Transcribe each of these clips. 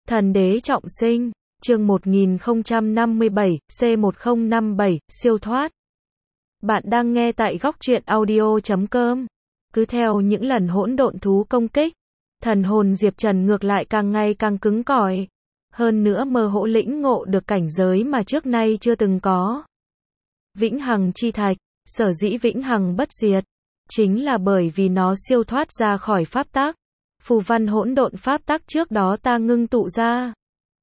Thần đế trọng sinh, chương 1057, C1057, siêu thoát. Bạn đang nghe tại góc truyện audio.com. Cứ theo những lần hỗn độn thú công kích, thần hồn Diệp Trần ngược lại càng ngày càng cứng cỏi. Hơn nữa mơ hồ lĩnh ngộ được cảnh giới mà trước nay chưa từng có. Vĩnh hằng chi thạch, sở dĩ vĩnh hằng bất diệt, chính là bởi vì nó siêu thoát ra khỏi pháp tắc. Phù văn hỗn độn pháp tắc trước đó ta ngưng tụ ra.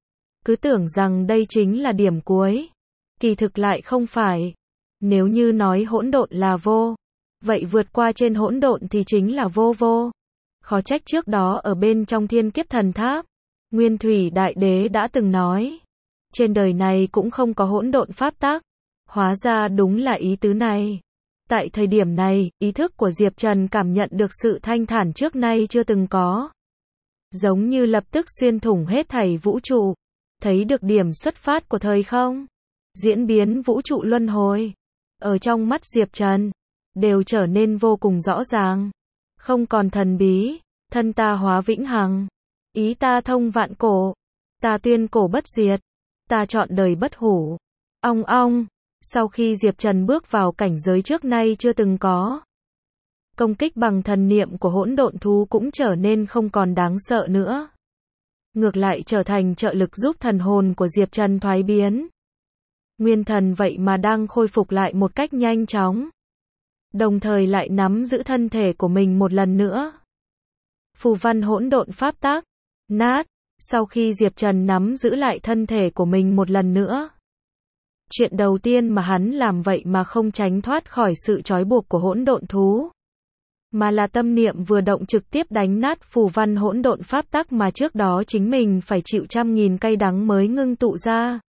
Cứ tưởng rằng đây chính là điểm cuối. Kỳ thực lại không phải. Nếu như nói hỗn độn là vô, vậy vượt qua trên hỗn độn thì chính là vô vô. Khó trách trước đó ở bên trong thiên kiếp thần tháp, Nguyên Thủy Đại Đế đã từng nói, trên đời này cũng không có hỗn độn pháp tắc. Hóa ra đúng là ý tứ này. Tại thời điểm này, ý thức của Diệp Trần cảm nhận được sự thanh thản trước nay chưa từng có. Giống như lập tức xuyên thủng hết thảy vũ trụ. Thấy được điểm xuất phát của thời không? Diễn biến vũ trụ luân hồi. Ở trong mắt Diệp Trần, đều trở nên vô cùng rõ ràng. Không còn thần bí, thân ta hóa vĩnh hằng. Ý ta thông vạn cổ. Ta tuyên cổ bất diệt. Ta chọn đời bất hủ. Ong ong. Sau khi Diệp Trần bước vào cảnh giới trước nay chưa từng có, công kích bằng thần niệm của hỗn độn thú cũng trở nên không còn đáng sợ nữa. Ngược lại trở thành trợ lực giúp thần hồn của Diệp Trần thoái biến. Nguyên thần vậy mà đang khôi phục lại một cách nhanh chóng. Đồng thời lại nắm giữ thân thể của mình một lần nữa. Phù văn hỗn độn pháp tắc, nát. Sau khi Diệp Trần nắm giữ lại thân thể của mình một lần nữa, chuyện đầu tiên mà hắn làm vậy mà không tránh thoát khỏi sự trói buộc của hỗn độn thú, mà là tâm niệm vừa động trực tiếp đánh nát phù văn hỗn độn pháp tắc mà trước đó chính mình phải chịu trăm nghìn cay đắng mới ngưng tụ ra.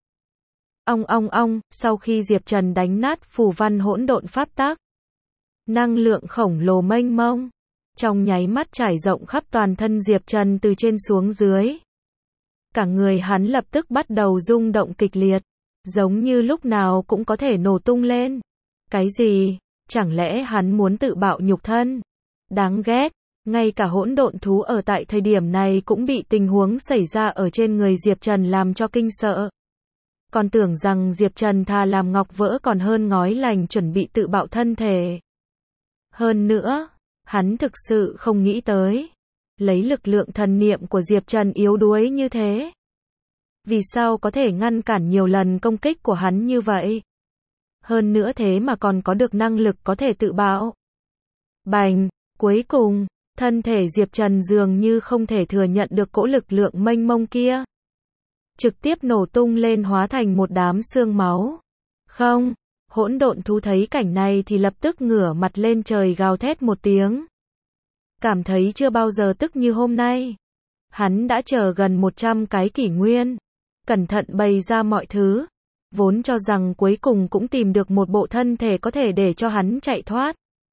Ong ong ong, sau khi Diệp Trần đánh nát phù văn hỗn độn pháp tắc, năng lượng khổng lồ mênh mông, trong nháy mắt trải rộng khắp toàn thân Diệp Trần từ trên xuống dưới. Cả người hắn lập tức bắt đầu rung động kịch liệt. Giống như lúc nào cũng có thể nổ tung lên. Cái gì? Chẳng lẽ hắn muốn tự bạo nhục thân? Đáng ghét. Ngay cả hỗn độn thú ở tại thời điểm này cũng bị tình huống xảy ra ở trên người Diệp Trần làm cho kinh sợ. Còn tưởng rằng Diệp Trần thà làm ngọc vỡ còn hơn ngói lành chuẩn bị tự bạo thân thể. Hơn nữa, hắn thực sự không nghĩ tới. Lấy lực lượng thần niệm của Diệp Trần yếu đuối như thế, vì sao có thể ngăn cản nhiều lần công kích của hắn như vậy? Hơn nữa thế mà còn có được năng lực có thể tự bạo. Bành, cuối cùng, thân thể Diệp Trần dường như không thể thừa nhận được cỗ lực lượng mênh mông kia. Trực tiếp nổ tung lên hóa thành một đám xương máu. Không, hỗn độn thú thấy cảnh này thì lập tức ngửa mặt lên trời gào thét một tiếng. Cảm thấy chưa bao giờ tức như hôm nay. Hắn đã chờ gần 100 cái kỷ nguyên. Cẩn thận bày ra mọi thứ, vốn cho rằng cuối cùng cũng tìm được một bộ thân thể có thể để cho hắn chạy thoát.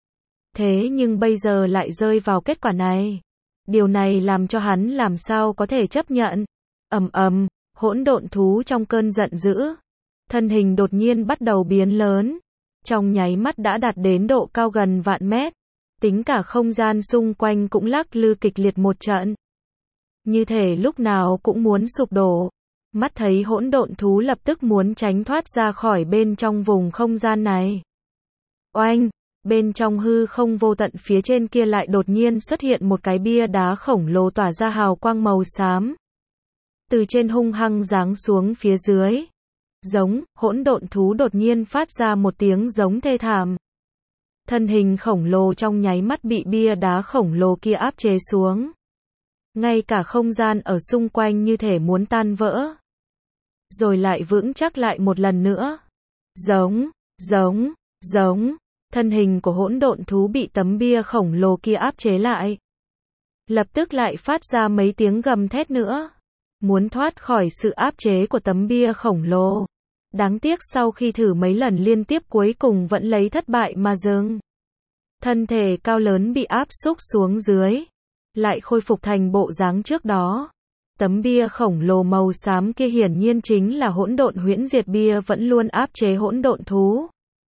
Thế nhưng bây giờ lại rơi vào kết quả này. Điều này làm cho hắn làm sao có thể chấp nhận. Ầm ầm, hỗn độn thú trong cơn giận dữ, thân hình đột nhiên bắt đầu biến lớn, trong nháy mắt đã đạt đến độ cao gần vạn mét, tính cả không gian xung quanh cũng lắc lư kịch liệt một trận. Như thể lúc nào cũng muốn sụp đổ. Mắt thấy hỗn độn thú lập tức muốn tránh thoát ra khỏi bên trong vùng không gian này. Oanh, bên trong hư không vô tận phía trên kia lại đột nhiên xuất hiện một cái bia đá khổng lồ tỏa ra hào quang màu xám. Từ trên hung hăng giáng xuống phía dưới. Giống, hỗn độn thú đột nhiên phát ra một tiếng giống thê thảm. Thân hình khổng lồ trong nháy mắt bị bia đá khổng lồ kia áp chế xuống. Ngay cả không gian ở xung quanh như thể muốn tan vỡ. Rồi lại vững chắc lại một lần nữa. Giống, giống, giống. Thân hình của hỗn độn thú bị tấm bia khổng lồ kia áp chế lại. Lập tức lại phát ra mấy tiếng gầm thét nữa. Muốn thoát khỏi sự áp chế của tấm bia khổng lồ. Đáng tiếc sau khi thử mấy lần liên tiếp cuối cùng vẫn lấy thất bại mà dừng. Thân thể cao lớn bị áp xúc xuống dưới. Lại khôi phục thành bộ dáng trước đó. Tấm bia khổng lồ màu xám kia hiển nhiên chính là hỗn độn huyễn diệt bia vẫn luôn áp chế hỗn độn thú.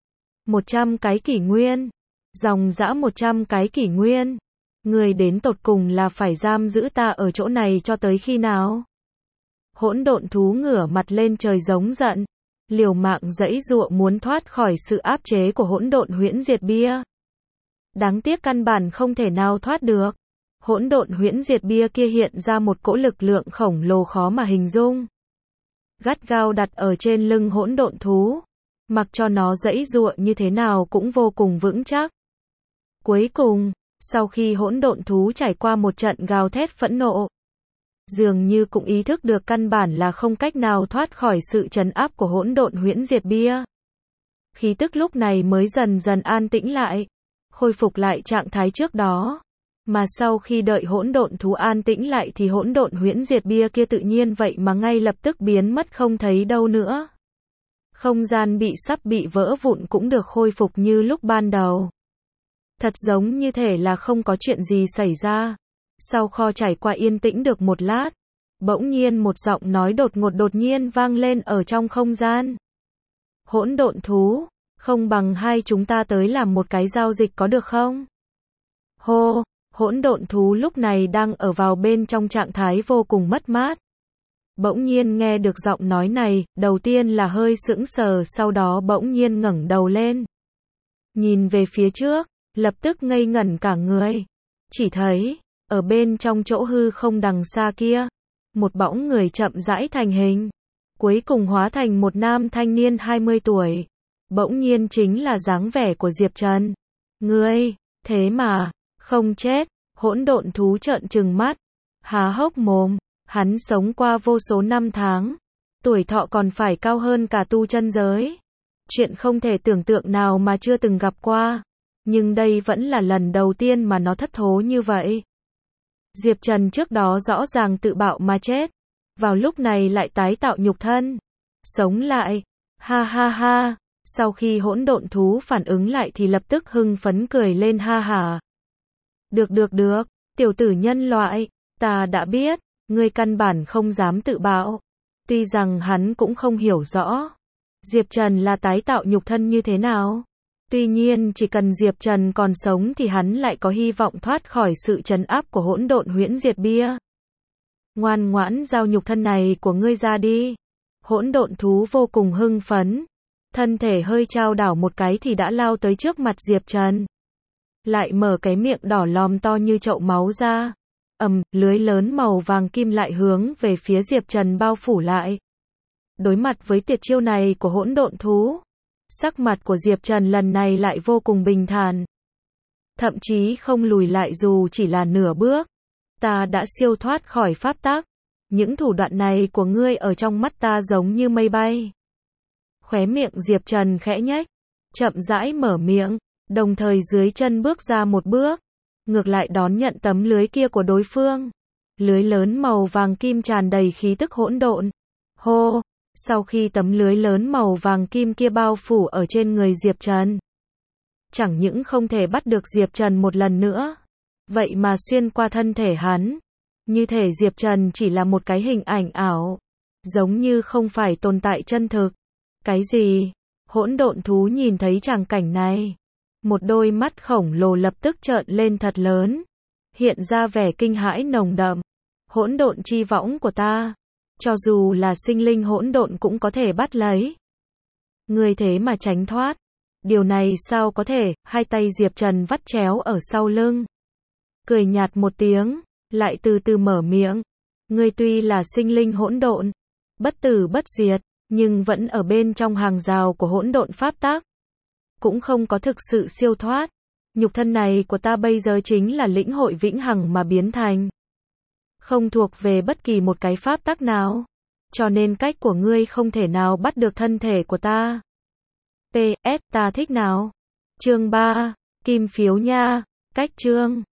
100 cái kỷ nguyên. Dòng dã 100 cái kỷ nguyên. Người đến tột cùng là phải giam giữ ta ở chỗ này cho tới khi nào? Hỗn độn thú ngửa mặt lên trời giống giận, liều mạng giãy giụa muốn thoát khỏi sự áp chế của hỗn độn huyễn diệt bia. Đáng tiếc căn bản không thể nào thoát được. Hỗn độn huyễn diệt bia kia hiện ra một cỗ lực lượng khổng lồ khó mà hình dung. Gắt gao đặt ở trên lưng hỗn độn thú, mặc cho nó giãy giụa như thế nào cũng vô cùng vững chắc. Cuối cùng, sau khi hỗn độn thú trải qua một trận gào thét phẫn nộ, dường như cũng ý thức được căn bản là không cách nào thoát khỏi sự trấn áp của hỗn độn huyễn diệt bia. Khí tức lúc này mới dần dần an tĩnh lại, khôi phục lại trạng thái trước đó. Mà sau khi đợi hỗn độn thú an tĩnh lại thì hỗn độn huyễn diệt bia kia tự nhiên vậy mà ngay lập tức biến mất không thấy đâu nữa. Không gian sắp bị vỡ vụn cũng được khôi phục như lúc ban đầu. Thật giống như thể là không có chuyện gì xảy ra. Sau kho trải qua yên tĩnh được một lát, bỗng nhiên một giọng nói đột nhiên vang lên ở trong không gian. Hỗn độn thú, không bằng hai chúng ta tới làm một cái giao dịch có được không? Hô, hỗn độn thú lúc này đang ở vào bên trong trạng thái vô cùng mất mát. Bỗng nhiên nghe được giọng nói này, đầu tiên là hơi sững sờ, sau đó bỗng nhiên ngẩng đầu lên. Nhìn về phía trước, lập tức ngây ngẩn cả người. Chỉ thấy, ở bên trong chỗ hư không đằng xa kia, một bóng người chậm rãi thành hình. Cuối cùng hóa thành một nam thanh niên 20 tuổi. Bỗng nhiên chính là dáng vẻ của Diệp Trần. Ngươi, thế mà, không chết, hỗn độn thú trợn trừng mắt, há hốc mồm, hắn sống qua vô số năm tháng, tuổi thọ còn phải cao hơn cả tu chân giới. Chuyện không thể tưởng tượng nào mà chưa từng gặp qua, nhưng đây vẫn là lần đầu tiên mà nó thất thố như vậy. Diệp Trần trước đó rõ ràng tự bạo mà chết, vào lúc này lại tái tạo nhục thân, sống lại, ha ha ha. Sau khi hỗn độn thú phản ứng lại thì lập tức hưng phấn cười lên ha hả. Được, tiểu tử nhân loại, ta đã biết, ngươi căn bản không dám tự bạo. Tuy rằng hắn cũng không hiểu rõ Diệp Trần là tái tạo nhục thân như thế nào. Tuy nhiên chỉ cần Diệp Trần còn sống thì hắn lại có hy vọng thoát khỏi sự trấn áp của hỗn độn huyễn diệt bia. Ngoan ngoãn giao nhục thân này của ngươi ra đi. Hỗn độn thú vô cùng hưng phấn, thân thể hơi chao đảo một cái thì đã lao tới trước mặt Diệp Trần. Lại mở cái miệng đỏ lòm to như chậu máu ra. Lưới lớn màu vàng kim lại hướng về phía Diệp Trần bao phủ lại. Đối mặt với tuyệt chiêu này của hỗn độn thú, sắc mặt của Diệp Trần lần này lại vô cùng bình thản. Thậm chí không lùi lại dù chỉ là nửa bước. Ta đã siêu thoát khỏi pháp tắc. Những thủ đoạn này của ngươi ở trong mắt ta giống như mây bay. Khóe miệng Diệp Trần khẽ nhếch, chậm rãi mở miệng, đồng thời dưới chân bước ra một bước, ngược lại đón nhận tấm lưới kia của đối phương. Lưới lớn màu vàng kim tràn đầy khí tức hỗn độn. Hô, sau khi tấm lưới lớn màu vàng kim kia bao phủ ở trên người Diệp Trần, chẳng những không thể bắt được Diệp Trần một lần nữa, vậy mà xuyên qua thân thể hắn, như thể Diệp Trần chỉ là một cái hình ảnh ảo, giống như không phải tồn tại chân thực. Cái gì? Hỗn độn thú nhìn thấy tràng cảnh này, một đôi mắt khổng lồ lập tức trợn lên thật lớn, hiện ra vẻ kinh hãi nồng đậm. Hỗn độn chi võng của ta, cho dù là sinh linh hỗn độn cũng có thể bắt lấy. Ngươi thế mà tránh thoát, điều này sao có thể? Hai tay Diệp Trần vắt chéo ở sau lưng, cười nhạt một tiếng, lại từ từ mở miệng. Ngươi tuy là sinh linh hỗn độn, bất tử bất diệt, nhưng vẫn ở bên trong hàng rào của hỗn độn pháp tắc, cũng không có thực sự siêu thoát. Nhục thân này của ta bây giờ chính là lĩnh hội vĩnh hằng mà biến thành, không thuộc về bất kỳ một cái pháp tắc nào, cho nên cách của ngươi không thể nào bắt được thân thể của ta. PS, ta thích nào? Chương 3, kim phiếu nha, cách chương.